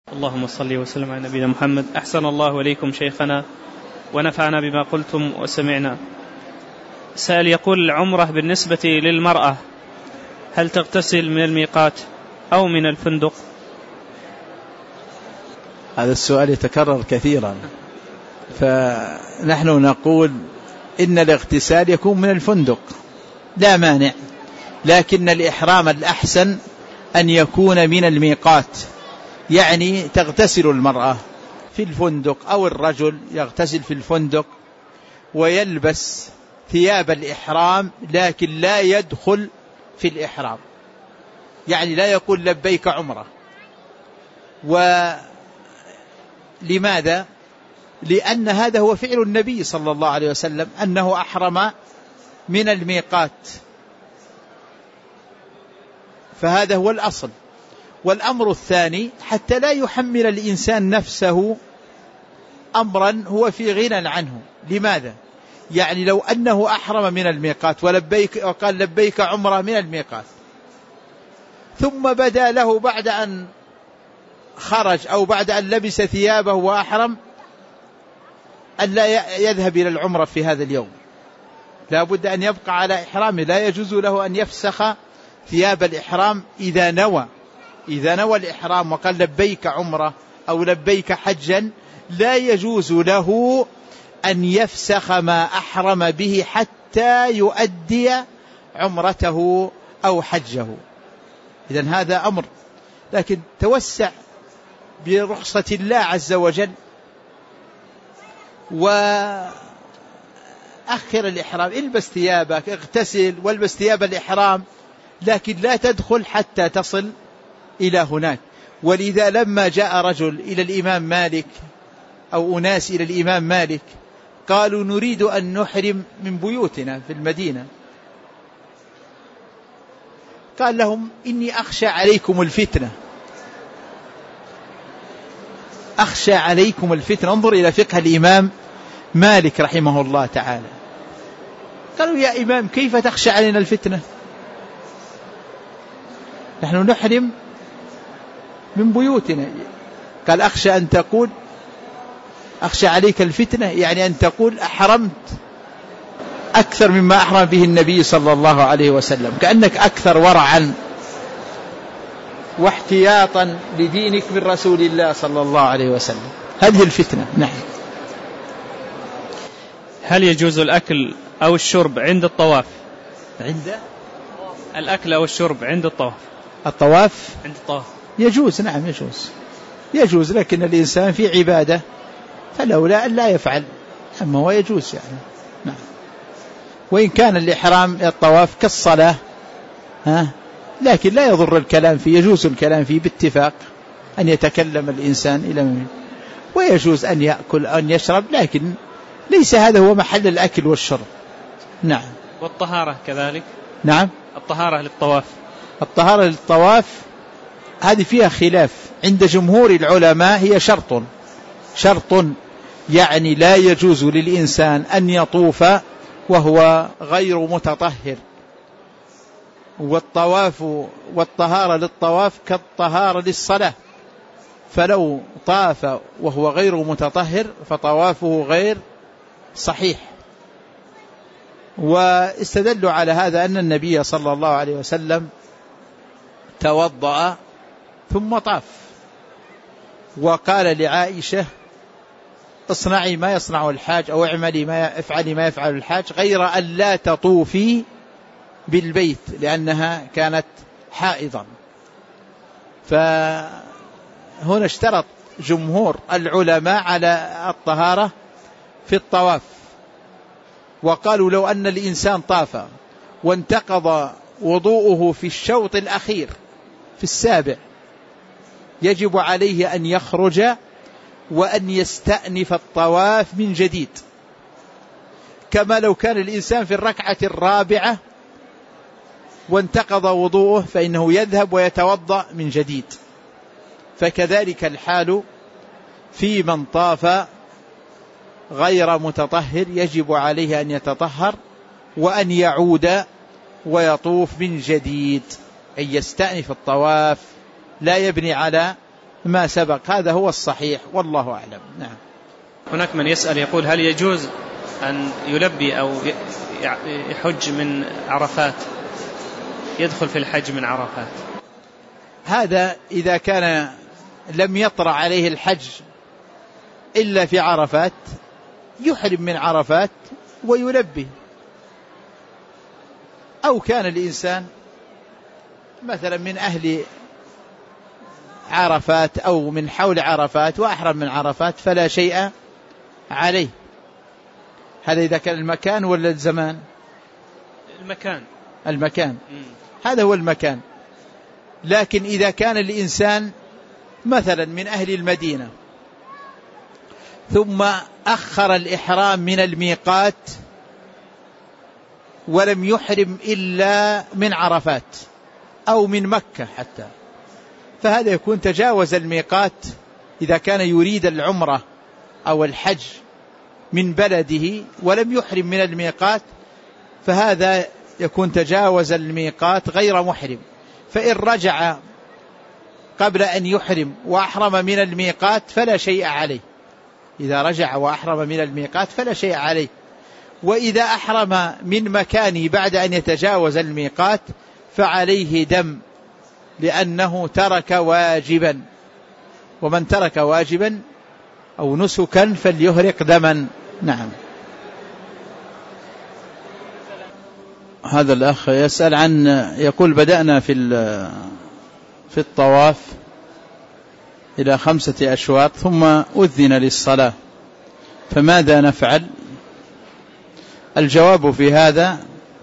اللهم صل وسلم على نبينا محمد. أحسن الله إليكم شيخنا ونفعنا بما قلتم وسمعنا. سائل يقول: العمرة بالنسبة للمرأة هل تغتسل من الميقات أو من الفندق؟ هذا السؤال يتكرر كثيرا، فنحن نقول إن الاغتسال يكون من الفندق لا مانع، لكن الإحرام الأحسن أن يكون من الميقات، يعني تغتسل المرأة في الفندق أو الرجل يغتسل في الفندق ويلبس ثياب الإحرام، لكن لا يدخل في الإحرام، يعني لا يقول لبيك عمرة. ولماذا؟ لأن هذا هو فعل النبي صلى الله عليه وسلم، أنه أحرم من الميقات، فهذا هو الأصل. والأمر الثاني حتى لا يحمل الإنسان نفسه أمرا هو في غنى عنه. لماذا؟ يعني لو أنه أحرم من الميقات وقال لبيك عمرة من الميقات، ثم بدا له بعد أن خرج أو بعد أن لبس ثيابه وأحرم أن لا يذهب إلى العمرة في هذا اليوم، لا بد أن يبقى على إحرامه، لا يجوز له أن يفسخ ثياب الإحرام إذا نوى الإحرام وقال لبيك عمرة أو لبيك حجا، لا يجوز له أن يفسخ ما أحرم به حتى يؤدي عمرته أو حجه. إذن هذا أمر، لكن توسع برخصة الله عز وجل وأخر الإحرام، البس ثيابك، اغتسل والبس ثياب الإحرام، لكن لا تدخل حتى تصل إلى هناك. ولذا لما جاء رجل إلى الإمام مالك أو أناس إلى الإمام مالك قالوا نريد أن نحرم من بيوتنا في المدينة، قال لهم إني أخشى عليكم الفتنة، أخشى عليكم الفتنة. انظر إلى فقه الإمام مالك رحمه الله تعالى. قالوا يا إمام كيف تخشى علينا الفتنة؟ نحن نحرم من بيوتنا. قال أخشى أن تقول أخشى عليك الفتنة، يعني أن تقول أحرمت أكثر مما أحرم به النبي صلى الله عليه وسلم، كأنك أكثر ورعا واحتياطا لدينك من رسول الله صلى الله عليه وسلم. هذه الفتنة. نعم. هل يجوز الأكل أو الشرب عند الطواف؟ عند الأكل أو الشرب عند الطواف. الطواف عند الطواف يجوز. نعم يجوز، لكن الإنسان في عبادة فلولا أن لا يفعل، أما هو يجوز يعني. نعم. وإن كان الإحرام الطواف كالصلاة لكن لا يضر الكلام فيه، يجوز الكلام فيه باتفاق أن يتكلم الإنسان إلى من، ويجوز أن يأكل أن يشرب، لكن ليس هذا هو محل الأكل والشرب. نعم. والطهارة كذلك. نعم. الطهارة للطواف. الطهارة للطواف هذه فيها خلاف عند جمهور العلماء، هي شرط، يعني لا يجوز للإنسان أن يطوف وهو غير متطهر. والطهارة للطواف كالطهارة للصلاة، فلو طاف وهو غير متطهر فطوافه غير صحيح. واستدلوا على هذا أن النبي صلى الله عليه وسلم توضأ ثم طاف، وقال لعائشة اصنعي ما يصنع الحاج أو افعلي ما يفعل الحاج غير أن لا تطوفي بالبيت، لأنها كانت حائضا. فهنا اشترط جمهور العلماء على الطهارة في الطواف، وقالوا لو أن الإنسان طاف وانتقض وضوءه في الشوط الأخير في السابع يجب عليه أن يخرج وأن يستأنف الطواف من جديد، كما لو كان الإنسان في الركعة الرابعة وانتقض وضوءه فإنه يذهب ويتوضأ من جديد. فكذلك الحال في من طاف غير متطهر، يجب عليه أن يتطهر وأن يعود ويطوف من جديد، أن يستأنف الطواف، لا يبني على ما سبق. هذا هو الصحيح والله أعلم. نعم. هناك من يسأل يقول هل يجوز أن يلبي أو يحج من عرفات، يدخل في الحج من عرفات؟ هذا إذا كان لم يطرأ عليه الحج إلا في عرفات يحرم من عرفات ويلبي. أو كان الإنسان مثلا من أهل عرفات أو من حول عرفات وأحرم من عرفات فلا شيء عليه. هذا إذا كان المكان ولا الزمان؟ المكان. هذا هو المكان. لكن إذا كان الإنسان مثلا من أهل المدينة ثم أخر الإحرام من الميقات ولم يحرم إلا من عرفات أو من مكة حتى، فهذا يكون تجاوز الميقات. إذا كان يريد العمرة أو الحج من بلده ولم يحرم من الميقات فهذا يكون تجاوز الميقات غير محرم. فإن رجع قبل أن يحرم وأحرم من الميقات فلا شيء عليه. إذا رجع وأحرم من الميقات فلا شيء عليه. وإذا أحرم من مكانه بعد أن يتجاوز الميقات فعليه دم، لأنه ترك واجبا، ومن ترك واجبا أو نسكا فليهرق دما. نعم. هذا الأخ يسأل عن، يقول بدأنا في الطواف إلى 5 أشواط ثم أذن للصلاة، فماذا نفعل؟ الجواب في هذا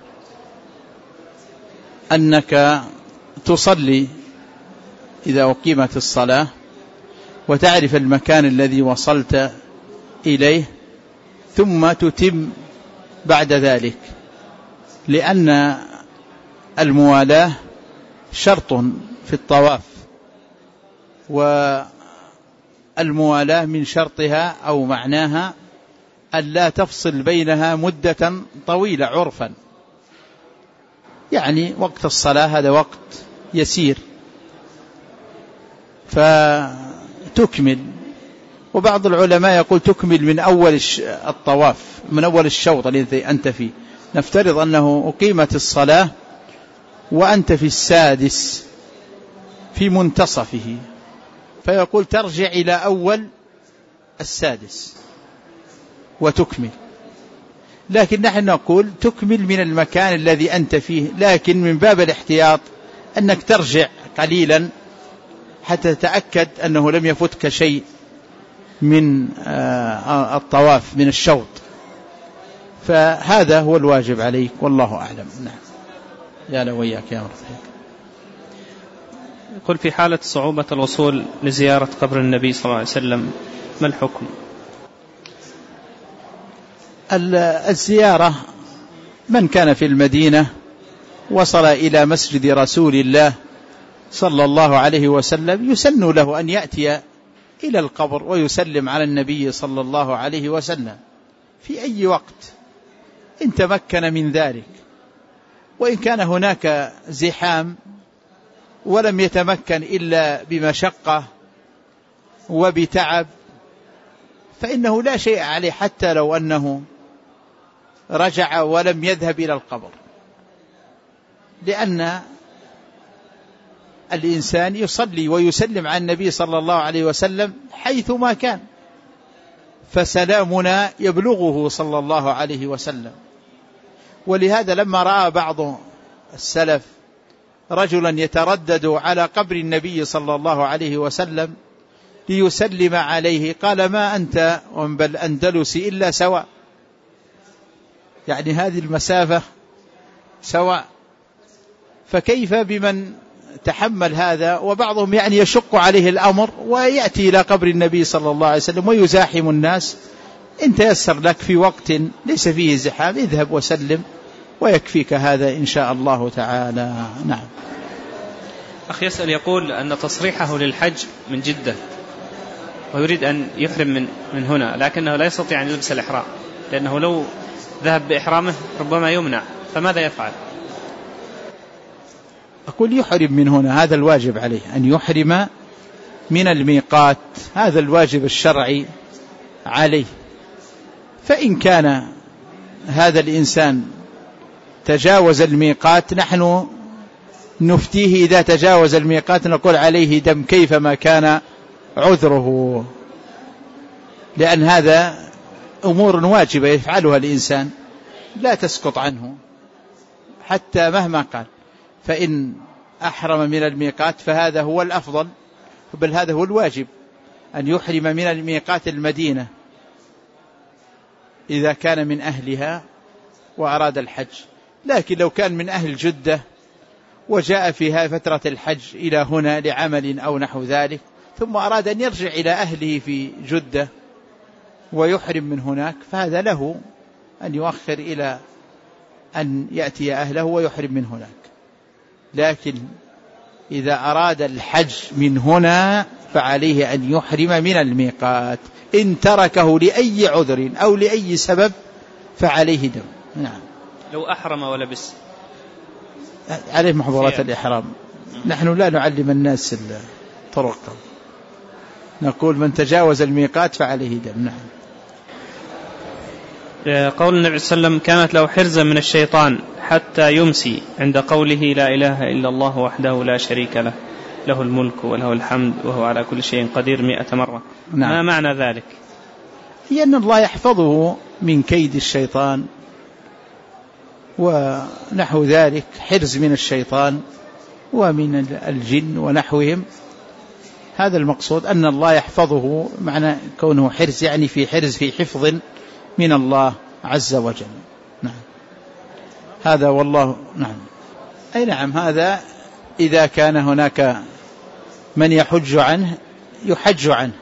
أنك تصلي إذا أقيمت الصلاة وتعرف المكان الذي وصلت إليه ثم تتم بعد ذلك، لأن الموالاة شرط في الطواف، والموالاة من شرطها أو معناها أن لا تفصل بينها مدة طويلة عرفا، يعني وقت الصلاة هذا وقت يسير فتكمل. وبعض العلماء يقول تكمل من أول الطواف، من أول الشوط الذي أنت فيه. نفترض أنه أقيمت الصلاة وأنت في 6 في منتصفه، فيقول ترجع إلى أول 6 وتكمل. لكن نحن نقول تكمل من المكان الذي أنت فيه، لكن من باب الاحتياط أنك ترجع قليلا حتى تتأكد أنه لم يفتك شيء من الطواف من الشوط. فهذا هو الواجب عليك والله أعلم. نعم. يا لو وياك يا مرحبا. يقول في حالة صعوبة الوصول لزيارة قبر النبي صلى الله عليه وسلم ما الحكم؟ الزيارة من كان في المدينة وصل إلى مسجد رسول الله صلى الله عليه وسلم يسن له أن يأتي إلى القبر ويسلم على النبي صلى الله عليه وسلم في أي وقت إن تمكن من ذلك. وإن كان هناك زحام ولم يتمكن إلا بمشقة وبتعب فإنه لا شيء عليه حتى لو أنه رجع ولم يذهب إلى القبر، لأن الإنسان يصلي ويسلم على النبي صلى الله عليه وسلم حيثما كان، فسلامنا يبلغه صلى الله عليه وسلم. ولهذا لما رأى بعض السلف رجلا يتردد على قبر النبي صلى الله عليه وسلم ليسلم عليه قال ما أنت ومن الأندلس إلا سواء، يعني هذه المسافة سواء، فكيف بمن تحمل هذا؟ وبعضهم يعني يشق عليه الأمر ويأتي إلى قبر النبي صلى الله عليه وسلم ويزاحم الناس. إن تيسر لك في وقت ليس فيه زحام اذهب وسلم ويكفيك هذا إن شاء الله تعالى. نعم. أخي يسأل يقول أن تصريحه للحج من جدة ويريد أن يحرم من هنا، لكنه لا يستطيع أن يلبس الإحرام لأنه لو ذهب بإحرامه ربما يمنع، فماذا يفعل؟ أقول يحرم من هنا، هذا الواجب عليه أن يحرم من الميقات، هذا الواجب الشرعي عليه. فإن كان هذا الإنسان تجاوز الميقات، نحن نفتيه إذا تجاوز الميقات نقول عليه دم كيفما كان عذره، لأن هذا أمور واجبة يفعلها الإنسان لا تسقط عنه حتى مهما قال. فإن أحرم من الميقات فهذا هو الأفضل، بل هذا هو الواجب، أن يحرم من الميقات المدينة إذا كان من أهلها وأراد الحج. لكن لو كان من أهل جدة وجاء فيها فترة الحج إلى هنا لعمل أو نحو ذلك، ثم أراد أن يرجع إلى أهله في جدة ويحرم من هناك، فهذا له أن يؤخر إلى أن يأتي أهله ويحرم من هناك. لكن إذا أراد الحج من هنا فعليه أن يحرم من الميقات، إن تركه لأي عذر أو لأي سبب فعليه دم. نعم. لو أحرم ولبس عليه محظورات الإحرام. نحن لا نعلم الناس الطرق، نقول من تجاوز الميقات فعليه دم. نعم. قول النبي صلى الله عليه وسلم كانت له حرزا من الشيطان حتى يمسي عند قوله لا إله إلا الله وحده لا شريك له، له الملك وله الحمد وهو على كل شيء قدير 100 مرة. نعم. ما معنى ذلك؟ هي أن الله يحفظه من كيد الشيطان ونحو ذلك، حرز من الشيطان ومن الجن ونحوهم. هذا المقصود، أن الله يحفظه، معنى كونه حرز يعني في حرز، في حفظ من الله عز وجل. نعم. هذا والله. نعم. أي نعم. هذا إذا كان هناك من يحج عنه يحج عنه،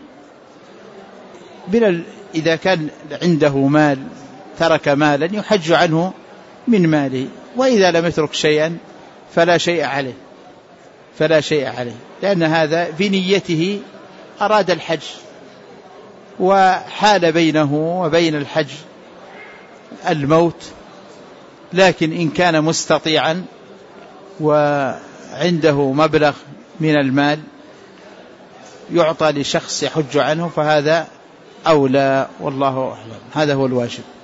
إذا كان عنده مال ترك مالا يحج عنه من ماله، وإذا لم يترك شيئا فلا شيء عليه، فلا شيء عليه، لأن هذا بنيته أراد الحج وحال بينه وبين الحج الموت. لكن إن كان مستطيعا وعنده مبلغ من المال يعطى لشخص يحج عنه فهذا أولى، والله أعلم. هذا هو الواجب.